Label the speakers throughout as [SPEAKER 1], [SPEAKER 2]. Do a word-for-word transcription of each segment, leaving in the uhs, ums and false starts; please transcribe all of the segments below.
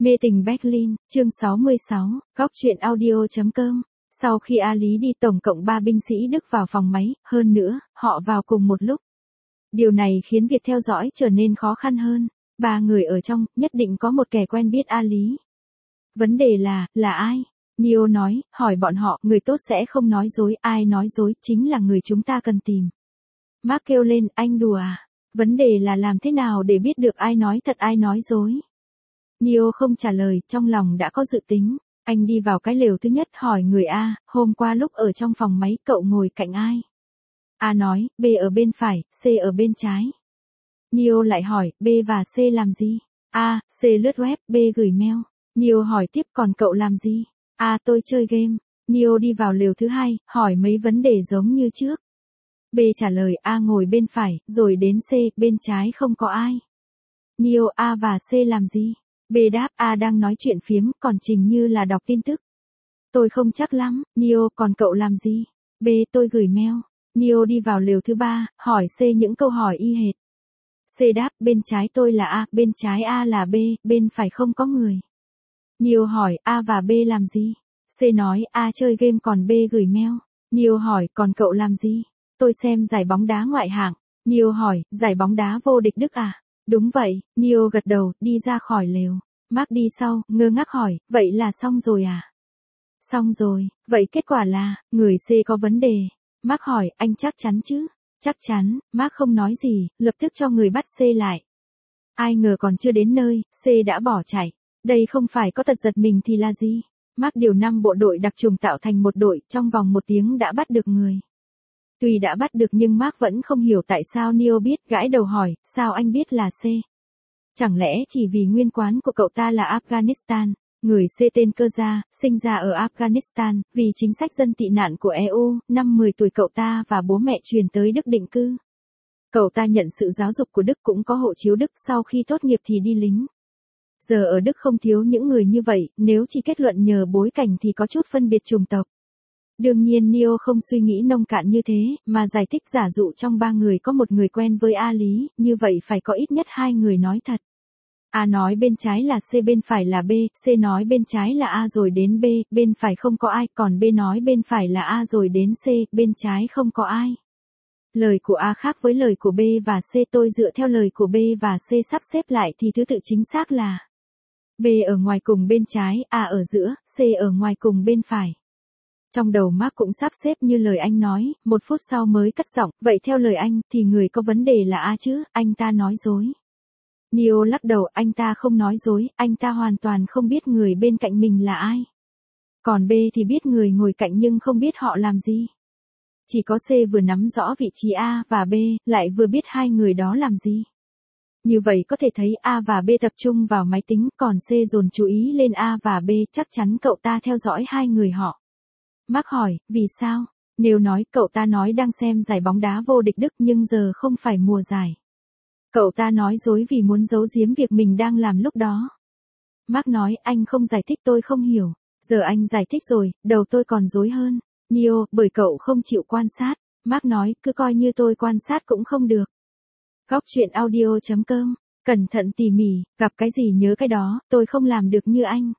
[SPEAKER 1] Mê tình Berlin, chương sáu mươi sáu, góc truyện audio chấm com. Sau khi A Lý đi tổng cộng ba binh sĩ Đức vào phòng máy, hơn nữa, họ vào cùng một lúc. Điều này khiến việc theo dõi trở nên khó khăn hơn. Ba người ở trong, nhất định có một kẻ quen biết A Lý. Vấn đề là, là ai? Neo nói, hỏi bọn họ, người tốt sẽ không nói dối, ai nói dối, chính là người chúng ta cần tìm. Mark kêu lên, anh đùa à? Vấn đề là làm thế nào để biết được ai nói thật ai nói dối? Neo không trả lời, trong lòng đã có dự tính. Anh đi vào cái lều thứ nhất hỏi người A, hôm qua lúc ở trong phòng máy cậu ngồi cạnh ai? A nói, B ở bên phải, C ở bên trái. Neo lại hỏi, B và C làm gì? A, C lướt web, B gửi mail. Neo hỏi tiếp, còn cậu làm gì? A, tôi chơi game. Neo đi vào lều thứ hai, hỏi mấy vấn đề giống như trước. B trả lời, A ngồi bên phải, rồi đến C, bên trái không có ai. Neo, A và C làm gì? B đáp, A đang nói chuyện phiếm, còn Trình như là đọc tin tức. Tôi không chắc lắm. Neo, còn cậu làm gì? B, tôi gửi mail. Neo đi vào lều thứ ba, hỏi C những câu hỏi y hệt. C đáp, bên trái tôi là A, bên trái A là B, bên phải không có người. Neo hỏi, A và B làm gì? C nói, A chơi game còn B gửi mail. Neo hỏi, còn cậu làm gì? Tôi xem giải bóng đá ngoại hạng. Neo hỏi, giải bóng đá vô địch Đức à? Đúng vậy. Neo gật đầu, đi ra khỏi lều. Mark đi sau, ngơ ngác hỏi, vậy là xong rồi à? Xong rồi, vậy kết quả là, người C có vấn đề. Mark hỏi, anh chắc chắn chứ? Chắc chắn. Mark không nói gì, lập tức cho người bắt C lại. Ai ngờ còn chưa đến nơi, C đã bỏ chạy. Đây không phải có tật giật mình thì là gì? Mark điều năm bộ đội đặc trùng tạo thành một đội, trong vòng một tiếng đã bắt được người. Tuy đã bắt được nhưng Mark vẫn không hiểu tại sao Neo biết, gãi đầu hỏi, sao anh biết là C? Chẳng lẽ chỉ vì nguyên quán của cậu ta là Afghanistan? Người C tên Cơ Gia, sinh ra ở Afghanistan, vì chính sách dân tị nạn của E U, năm mười tuổi cậu ta và bố mẹ chuyển tới Đức định cư. Cậu ta nhận sự giáo dục của Đức cũng có hộ chiếu Đức, sau khi tốt nghiệp thì đi lính. Giờ ở Đức không thiếu những người như vậy, nếu chỉ kết luận nhờ bối cảnh thì có chút phân biệt chủng tộc. Đương nhiên Neo không suy nghĩ nông cạn như thế, mà giải thích giả dụ trong ba người có một người quen với A Lý, như vậy phải có ít nhất hai người nói thật. A nói bên trái là C, bên phải là B, C nói bên trái là A rồi đến B, bên phải không có ai, còn B nói bên phải là A rồi đến C, bên trái không có ai. Lời của A khác với lời của B và C, tôi dựa theo lời của B và C sắp xếp lại thì thứ tự chính xác là B ở ngoài cùng bên trái, A ở giữa, C ở ngoài cùng bên phải. Trong đầu Mark cũng sắp xếp như lời anh nói, một phút sau mới cất giọng, vậy theo lời anh, thì người có vấn đề là A chứ, anh ta nói dối. Neo lắc đầu, anh ta không nói dối, anh ta hoàn toàn không biết người bên cạnh mình là ai. Còn B thì biết người ngồi cạnh nhưng không biết họ làm gì. Chỉ có C vừa nắm rõ vị trí A và B, lại vừa biết hai người đó làm gì. Như vậy có thể thấy A và B tập trung vào máy tính, còn C dồn chú ý lên A và B, chắc chắn cậu ta theo dõi hai người họ. Mark hỏi, vì sao? Neo nói, cậu ta nói đang xem giải bóng đá vô địch Đức nhưng giờ không phải mùa giải. Cậu ta nói dối vì muốn giấu giếm việc mình đang làm lúc đó. Mark nói, anh không giải thích tôi không hiểu. Giờ anh giải thích rồi, đầu tôi còn rối hơn. Neo, bởi cậu không chịu quan sát. Mark nói, cứ coi như tôi quan sát cũng không được. Góc truyện audio chấm com. Cẩn thận tỉ mỉ, gặp cái gì nhớ cái đó, tôi không làm được như anh.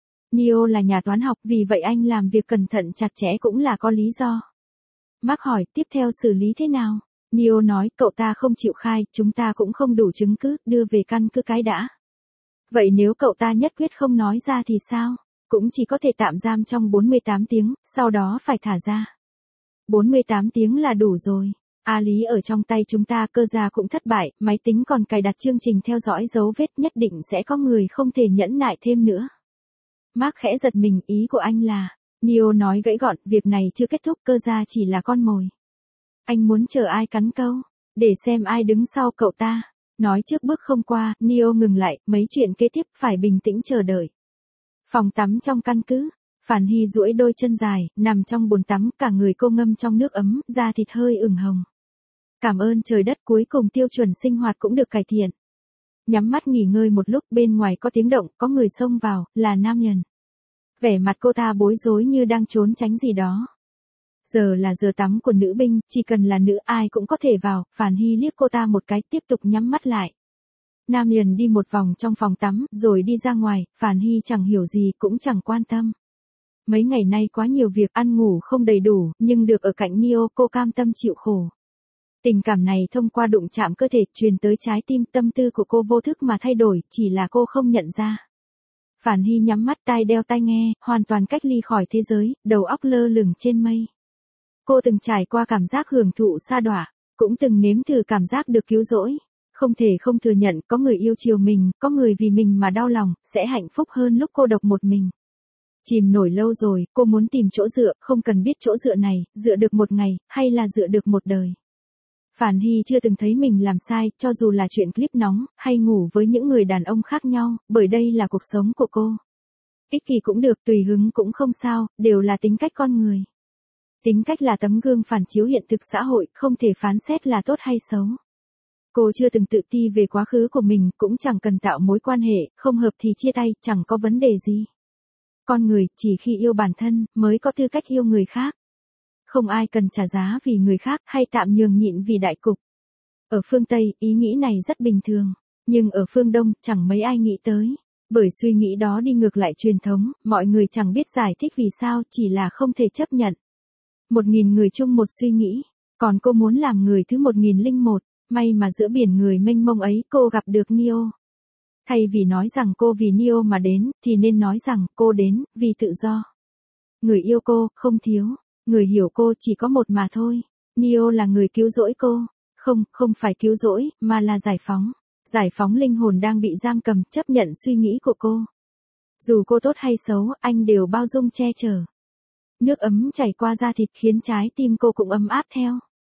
[SPEAKER 1] Neo là nhà toán học, vì vậy anh làm việc cẩn thận chặt chẽ cũng là có lý do. Mark hỏi, tiếp theo xử lý thế nào? Neo nói, cậu ta không chịu khai, chúng ta cũng không đủ chứng cứ, đưa về căn cứ cái đã. Vậy nếu cậu ta nhất quyết không nói ra thì sao? Cũng chỉ có thể tạm giam trong bốn mươi tám tiếng, sau đó phải thả ra. bốn mươi tám tiếng là đủ rồi. A Lý ở trong tay chúng ta, Cơ Gia cũng thất bại, máy tính còn cài đặt chương trình theo dõi dấu vết, nhất định sẽ có người không thể nhẫn nại thêm nữa. Mark khẽ giật mình, ý của anh là, Neo nói gãy gọn, việc này chưa kết thúc, Cơ Gia chỉ là con mồi. Anh muốn chờ ai cắn câu, để xem ai đứng sau cậu ta. Nói trước bước không qua, Neo ngừng lại, mấy chuyện kế tiếp phải bình tĩnh chờ đợi. Phòng tắm trong căn cứ, Phản Hy duỗi đôi chân dài, nằm trong bồn tắm, cả người cô ngâm trong nước ấm, da thịt hơi ửng hồng. Cảm ơn trời đất, cuối cùng tiêu chuẩn sinh hoạt cũng được cải thiện. Nhắm mắt nghỉ ngơi một lúc, bên ngoài có tiếng động, có người xông vào, là nam nhân. Vẻ mặt cô ta bối rối như đang trốn tránh gì đó. Giờ là giờ tắm của nữ binh, chỉ cần là nữ ai cũng có thể vào, Phản Hy liếc cô ta một cái, tiếp tục nhắm mắt lại. Nam liền đi một vòng trong phòng tắm, rồi đi ra ngoài, Phản Hy chẳng hiểu gì cũng chẳng quan tâm. Mấy ngày nay quá nhiều việc, ăn ngủ không đầy đủ, nhưng được ở cạnh Neo cô cam tâm chịu khổ. Tình cảm này thông qua đụng chạm cơ thể truyền tới trái tim, tâm tư của cô vô thức mà thay đổi, chỉ là cô không nhận ra. Phản Hy nhắm mắt, tai đeo tai nghe, hoàn toàn cách ly khỏi thế giới, đầu óc lơ lửng trên mây. Cô từng trải qua cảm giác hưởng thụ sa đọa, cũng từng nếm thử cảm giác được cứu rỗi. Không thể không thừa nhận, có người yêu chiều mình, có người vì mình mà đau lòng, sẽ hạnh phúc hơn lúc cô độc một mình. Chìm nổi lâu rồi, cô muốn tìm chỗ dựa, không cần biết chỗ dựa này, dựa được một ngày, hay là dựa được một đời. Phản Hy chưa từng thấy mình làm sai, cho dù là chuyện clip nóng, hay ngủ với những người đàn ông khác nhau, bởi đây là cuộc sống của cô. Ích kỷ cũng được, tùy hứng cũng không sao, đều là tính cách con người. Tính cách là tấm gương phản chiếu hiện thực xã hội, không thể phán xét là tốt hay xấu. Cô chưa từng tự ti về quá khứ của mình, cũng chẳng cần tạo mối quan hệ, không hợp thì chia tay, chẳng có vấn đề gì. Con người, chỉ khi yêu bản thân, mới có tư cách yêu người khác. Không ai cần trả giá vì người khác, hay tạm nhường nhịn vì đại cục. Ở phương Tây, ý nghĩ này rất bình thường. Nhưng ở phương Đông, chẳng mấy ai nghĩ tới. Bởi suy nghĩ đó đi ngược lại truyền thống, mọi người chẳng biết giải thích vì sao, chỉ là không thể chấp nhận. Một nghìn người chung một suy nghĩ. Còn cô muốn làm người thứ một nghìn lẻ một. May mà giữa biển người mênh mông ấy, cô gặp được Neo. Thay vì nói rằng cô vì Neo mà đến, thì nên nói rằng cô đến vì tự do. Người yêu cô, không thiếu. Người hiểu cô chỉ có một mà thôi. Neo là người cứu rỗi cô. Không, không phải cứu rỗi, mà là giải phóng. Giải phóng linh hồn đang bị giam cầm, chấp nhận suy nghĩ của cô. Dù cô tốt hay xấu, anh đều bao dung che chở. Nước ấm chảy qua da thịt khiến trái tim cô cũng ấm áp theo.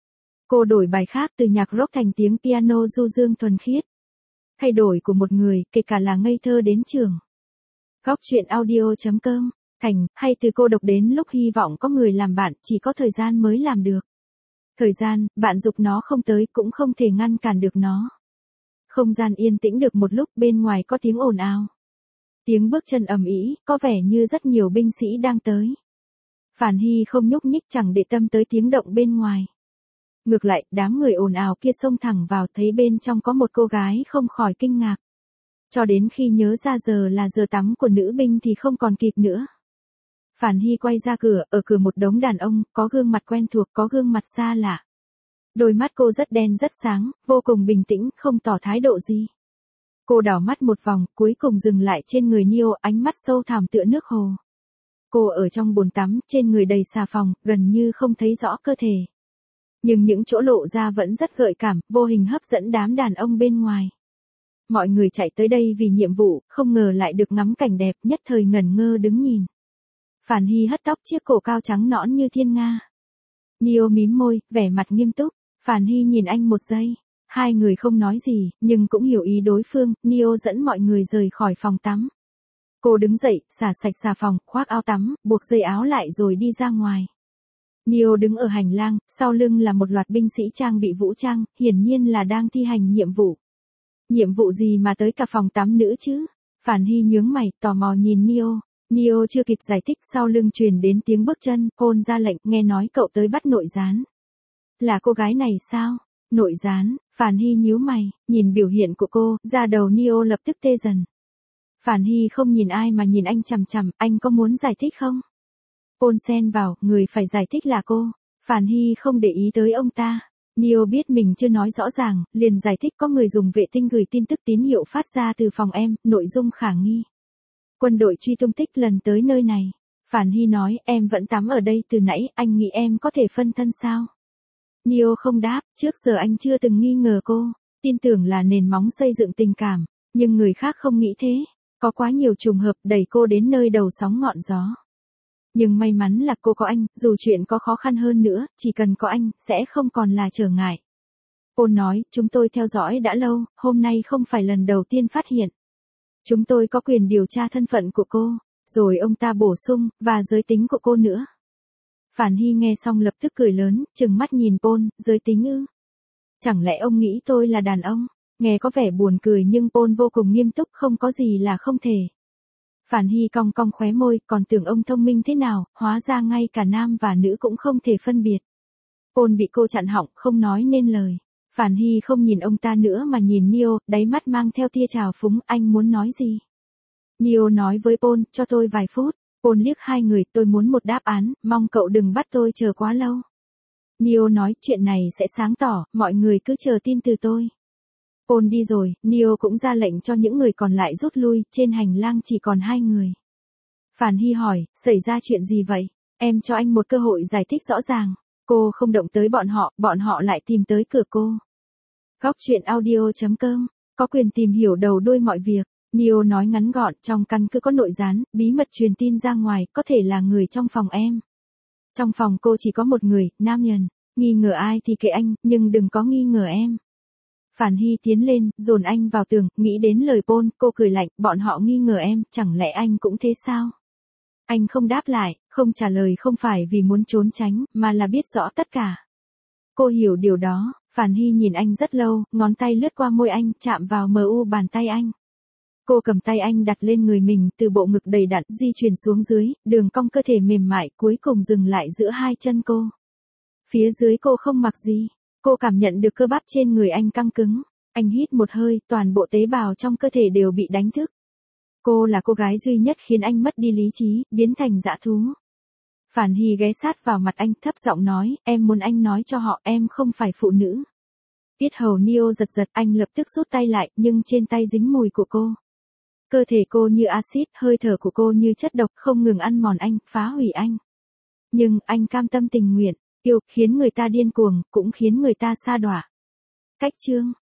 [SPEAKER 1] Cô đổi bài khác từ nhạc rock thành tiếng piano du dương thuần khiết. Thay đổi của một người, kể cả là ngây thơ đến trường. Góc truyện audio chấm com, Thành, hay từ cô độc đến lúc hy vọng có người làm bạn, chỉ có thời gian mới làm được. Thời gian, bạn giục nó không tới cũng không thể ngăn cản được nó. Không gian yên tĩnh được một lúc, bên ngoài có tiếng ồn ào. Tiếng bước chân ầm ĩ, có vẻ như rất nhiều binh sĩ đang tới. Phản Hy không nhúc nhích, chẳng để tâm tới tiếng động bên ngoài. Ngược lại, đám người ồn ào kia xông thẳng vào, thấy bên trong có một cô gái không khỏi kinh ngạc. Cho đến khi nhớ ra giờ là giờ tắm của nữ binh thì không còn kịp nữa. Phản Hy quay ra cửa, ở cửa một đống đàn ông, có gương mặt quen thuộc, có gương mặt xa lạ. Đôi mắt cô rất đen rất sáng, vô cùng bình tĩnh, không tỏ thái độ gì. Cô đảo mắt một vòng, cuối cùng dừng lại trên người Neo, ánh mắt sâu thẳm tựa nước hồ. Cô ở trong bồn tắm, trên người đầy xà phòng, gần như không thấy rõ cơ thể. Nhưng những chỗ lộ ra vẫn rất gợi cảm, vô hình hấp dẫn đám đàn ông bên ngoài. Mọi người chạy tới đây vì nhiệm vụ, không ngờ lại được ngắm cảnh đẹp, nhất thời ngẩn ngơ đứng nhìn. Phản Hy hất tóc, chiếc cổ cao trắng nõn như thiên nga. Neo mím môi, vẻ mặt nghiêm túc. Phản Hy nhìn anh một giây. Hai người không nói gì, nhưng cũng hiểu ý đối phương. Neo dẫn mọi người rời khỏi phòng tắm. Cô đứng dậy, xả sạch xà phòng, khoác áo tắm, buộc dây áo lại rồi đi ra ngoài. Neo đứng ở hành lang, sau lưng là một loạt binh sĩ trang bị vũ trang, hiển nhiên là đang thi hành nhiệm vụ. Nhiệm vụ gì mà tới cả phòng tắm nữa chứ? Phản Hy nhướng mày, tò mò nhìn Neo. Neo chưa kịp giải thích, sau lưng truyền đến tiếng bước chân, Paul ra lệnh, nghe nói cậu tới bắt nội gián. Là cô gái này sao? Nội gián? Phản Hy nhíu mày, nhìn biểu hiện của cô, da đầu Neo lập tức tê dần. Phản Hy không nhìn ai mà nhìn anh chằm chằm, anh có muốn giải thích không? Paul xen vào, người phải giải thích là cô. Phản Hy không để ý tới ông ta. Neo biết mình chưa nói rõ ràng, liền giải thích có người dùng vệ tinh gửi tin tức tín hiệu phát ra từ phòng em, nội dung khả nghi. Quân đội truy tung tích lần tới nơi này. Phản Hy nói, em vẫn tắm ở đây từ nãy, anh nghĩ em có thể phân thân sao? Neo không đáp, trước giờ anh chưa từng nghi ngờ cô, tin tưởng là nền móng xây dựng tình cảm, nhưng người khác không nghĩ thế. Có quá nhiều trùng hợp đẩy cô đến nơi đầu sóng ngọn gió. Nhưng may mắn là cô có anh, dù chuyện có khó khăn hơn nữa, chỉ cần có anh, sẽ không còn là trở ngại. Paul nói, chúng tôi theo dõi đã lâu, hôm nay không phải lần đầu tiên phát hiện. Chúng tôi có quyền điều tra thân phận của cô, rồi ông ta bổ sung, và giới tính của cô nữa. Phản Hy nghe xong lập tức cười lớn, trừng mắt nhìn Paul, giới tính ư? Chẳng lẽ ông nghĩ tôi là đàn ông? Nghe có vẻ buồn cười nhưng Paul vô cùng nghiêm túc, không có gì là không thể. Phản Hy cong cong khóe môi, còn tưởng ông thông minh thế nào, hóa ra ngay cả nam và nữ cũng không thể phân biệt. Paul bị cô chặn họng, không nói nên lời. Phản Hy không nhìn ông ta nữa mà nhìn Neo, đáy mắt mang theo tia trào phúng, anh muốn nói gì? Neo nói với Paul, cho tôi vài phút. Paul liếc hai người, tôi muốn một đáp án, mong cậu đừng bắt tôi chờ quá lâu. Neo nói, chuyện này sẽ sáng tỏ, mọi người cứ chờ tin từ tôi. Paul đi rồi, Neo cũng ra lệnh cho những người còn lại rút lui, trên hành lang chỉ còn hai người. Phản Hy hỏi, xảy ra chuyện gì vậy? Em cho anh một cơ hội giải thích rõ ràng. Cô không động tới bọn họ, bọn họ lại tìm tới cửa cô. Góc truyện audio chấm com, có quyền tìm hiểu đầu đuôi mọi việc. Neo nói ngắn gọn, trong căn cứ có nội gián, bí mật truyền tin ra ngoài, có thể là người trong phòng em. Trong phòng cô chỉ có một người, nam nhân. Nghi ngờ ai thì kệ anh, nhưng đừng có nghi ngờ em. Phản Hy tiến lên, dồn anh vào tường, nghĩ đến lời Paul, cô cười lạnh, bọn họ nghi ngờ em, chẳng lẽ anh cũng thế sao? Anh không đáp lại, không trả lời không phải vì muốn trốn tránh, mà là biết rõ tất cả. Cô hiểu điều đó, Phản Hy nhìn anh rất lâu, ngón tay lướt qua môi anh, chạm vào mờ u bàn tay anh. Cô cầm tay anh đặt lên người mình, từ bộ ngực đầy đặn, di chuyển xuống dưới, đường cong cơ thể mềm mại, cuối cùng dừng lại giữa hai chân cô. Phía dưới cô không mặc gì, cô cảm nhận được cơ bắp trên người anh căng cứng. Anh hít một hơi, toàn bộ tế bào trong cơ thể đều bị đánh thức. Cô là cô gái duy nhất khiến anh mất đi lý trí, biến thành dã thú. Phản Hy ghé sát vào mặt anh, thấp giọng nói, em muốn anh nói cho họ em không phải phụ nữ. Yết hầu Neo giật giật, anh lập tức rút tay lại, nhưng trên tay dính mùi của cô. Cơ thể cô như axit, hơi thở của cô như chất độc, không ngừng ăn mòn anh, phá hủy anh. Nhưng anh cam tâm tình nguyện, yêu khiến người ta điên cuồng, cũng khiến người ta sa đọa. Cách chương